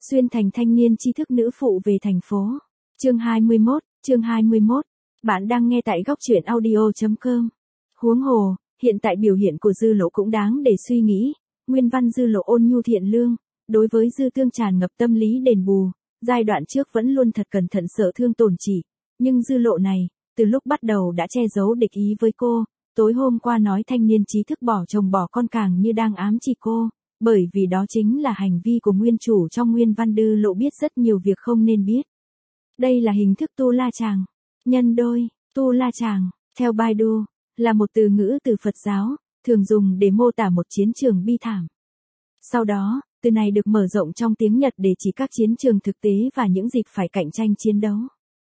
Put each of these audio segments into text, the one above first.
Xuyên thành thanh niên tri thức nữ phụ về thành phố. Chương 21. Bạn đang nghe tại góc truyện audio.com. Huống hồ, hiện tại biểu hiện của Dư Lộ cũng đáng để suy nghĩ. Nguyên văn Dư Lộ ôn nhu thiện lương, đối với Dư Tương tràn ngập tâm lý đền bù, giai đoạn trước vẫn luôn thật cẩn thận sợ thương tổn chỉ. Nhưng Dư Lộ này, từ lúc bắt đầu đã che giấu địch ý với cô, tối hôm qua nói thanh niên trí thức bỏ chồng bỏ con càng như đang ám chỉ cô, bởi vì đó chính là hành vi của nguyên chủ trong nguyên văn. Dư Lộ biết rất nhiều việc không nên biết. Đây là hình thức tu la chàng, nhân đôi. Tu la chàng, theo Baidu, là một từ ngữ từ Phật giáo, thường dùng để mô tả một chiến trường bi thảm. Sau đó, từ này được mở rộng trong tiếng Nhật để chỉ các chiến trường thực tế và những dịp phải cạnh tranh chiến đấu.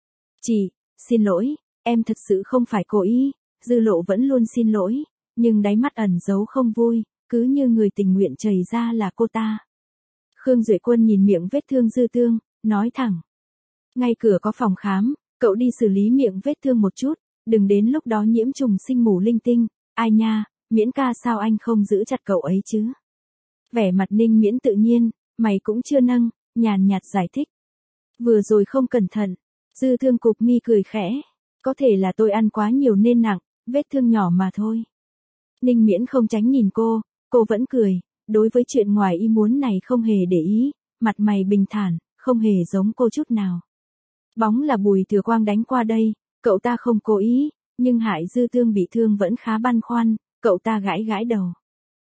Xin lỗi, em thật sự không phải cố ý. Dư Lộ vẫn luôn xin lỗi, nhưng đáy mắt ẩn giấu không vui, cứ như người tình nguyện chảy ra là cô ta. Khương Duệ Quân nhìn miệng vết thương Dư Tương, nói thẳng. Ngay cửa có phòng khám, cậu đi xử lý miệng vết thương một chút, đừng đến lúc đó nhiễm trùng sinh mù linh tinh. Ai nha, Miễn ca sao anh không giữ chặt cậu ấy chứ? Vẻ mặt Ninh Miễn tự nhiên, mày cũng chưa nâng, nhàn nhạt giải thích. Vừa rồi không cẩn thận. Dư Thương cụp mi cười khẽ. Có thể là tôi ăn quá nhiều nên nặng, vết thương nhỏ mà thôi. Ninh Miễn không tránh nhìn cô vẫn cười, đối với chuyện ngoài ý muốn này không hề để ý, mặt mày bình thản, không hề giống cô chút nào. Bóng là Bùi Thừa Quang đánh qua đây, cậu ta không cố ý, nhưng hại Dư Tương bị thương vẫn khá băn khoăn, cậu ta gãi gãi đầu.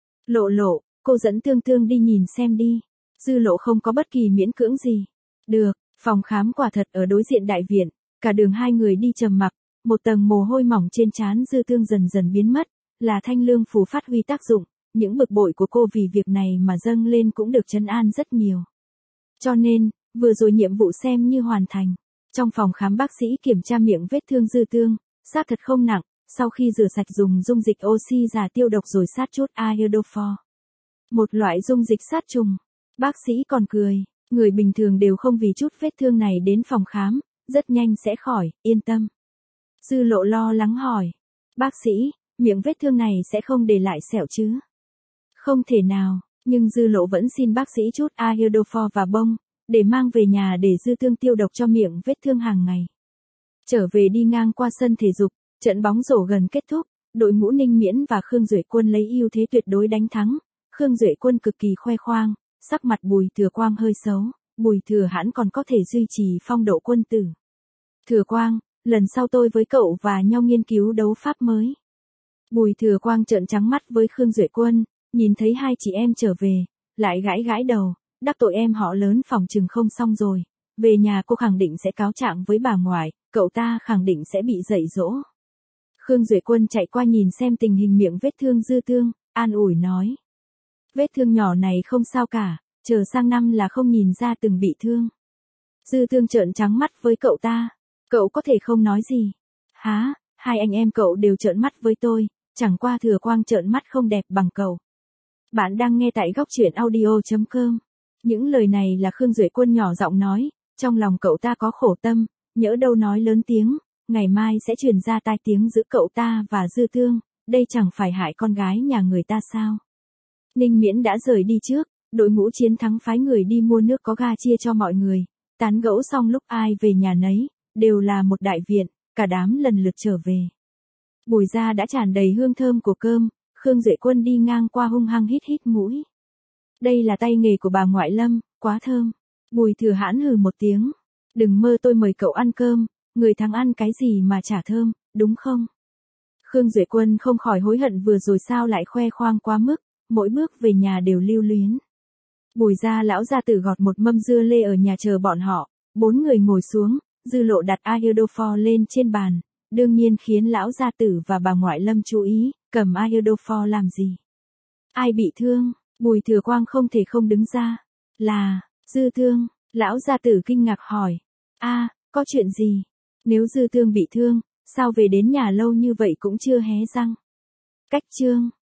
Lộ, cô dẫn Tương đi nhìn xem đi. Dư Lộ không có bất kỳ miễn cưỡng gì. Được, phòng khám quả thật ở đối diện đại viện, cả đường hai người đi trầm mặc, một tầng mồ hôi mỏng trên trán Dư Tương dần dần biến mất, là thanh lương phù phát huy tác dụng, những bực bội của cô vì việc này mà dâng lên cũng được trấn an rất nhiều. Cho nên, vừa rồi nhiệm vụ xem như hoàn thành. Trong phòng khám bác sĩ kiểm tra miệng vết thương Dư Tương, xác thật không nặng, sau khi rửa sạch dùng dung dịch oxy già tiêu độc rồi sát chút iodophor. Một loại dung dịch sát trùng. Bác sĩ còn cười, người bình thường đều không vì chút vết thương này đến phòng khám, rất nhanh sẽ khỏi, yên tâm. Dư Lộ lo lắng hỏi. Bác sĩ, miệng vết thương này sẽ không để lại sẹo chứ? Không thể nào, nhưng Dư Lộ vẫn xin bác sĩ chút iodophor và bông, để mang về nhà để Dư Tương tiêu độc cho miệng vết thương hàng ngày. Trở về đi ngang qua sân thể dục, trận bóng rổ gần kết thúc, đội ngũ Ninh Miễn và Khương Duệ Quân lấy ưu thế tuyệt đối đánh thắng. Khương Duệ Quân cực kỳ khoe khoang, sắc mặt Bùi Thừa Quang hơi xấu, Bùi Thừa hãn còn có thể duy trì phong độ quân tử. Thừa Quang, lần sau tôi với cậu và nhau nghiên cứu đấu pháp mới. Bùi Thừa Quang trợn trắng mắt với Khương Duệ Quân, nhìn thấy hai chị em trở về, lại gãi gãi đầu, đắc tội em họ lớn phòng chừng không xong rồi. Về nhà cô khẳng định sẽ cáo trạng với bà ngoại, cậu ta khẳng định sẽ bị dạy dỗ. Khương Duệ Quân chạy qua nhìn xem tình hình miệng vết thương Dư Tương, an ủi nói. Vết thương nhỏ này không sao cả, chờ sang năm là không nhìn ra từng bị thương. Dư Tương trợn trắng mắt với cậu ta, cậu có thể không nói gì. Há, hai anh em cậu đều trợn mắt với tôi, chẳng qua Thừa Quang trợn mắt không đẹp bằng cậu. Bạn đang nghe tại góc truyện audio.com. Những lời này là Khương Duệ Quân nhỏ giọng nói, trong lòng cậu ta có khổ tâm, nhỡ đâu nói lớn tiếng, ngày mai sẽ truyền ra tai tiếng giữa cậu ta và Dư Tương, đây chẳng phải hại con gái nhà người ta sao. Ninh Miễn đã rời đi trước, đội ngũ chiến thắng phái người đi mua nước có ga chia cho mọi người, tán gẫu xong lúc ai về nhà nấy, đều là một đại viện, cả đám lần lượt trở về. Bùi gia đã tràn đầy hương thơm của cơm, Khương Duệ Quân đi ngang qua hung hăng hít mũi. Đây là tay nghề của bà ngoại Lâm, quá thơm. Bùi Thừa hãn hừ một tiếng. Đừng mơ tôi mời cậu ăn cơm, người thắng ăn cái gì mà chả thơm, đúng không? Khương Duệ Quân không khỏi hối hận vừa rồi sao lại khoe khoang quá mức, mỗi bước về nhà đều lưu luyến. Bùi gia lão gia tử gọt một mâm dưa lê ở nhà chờ bọn họ, 4 người ngồi xuống, Dư Lộ đặt iodophor lên trên bàn, đương nhiên khiến lão gia tử và bà ngoại Lâm chú ý, cầm iodophor làm gì? Ai bị thương? Bùi Thừa Quang không thể không đứng ra. Là, Dư Tương, lão gia tử kinh ngạc hỏi. Có chuyện gì? Nếu Dư Tương bị thương, sao về đến nhà lâu như vậy cũng chưa hé răng? Cách chương.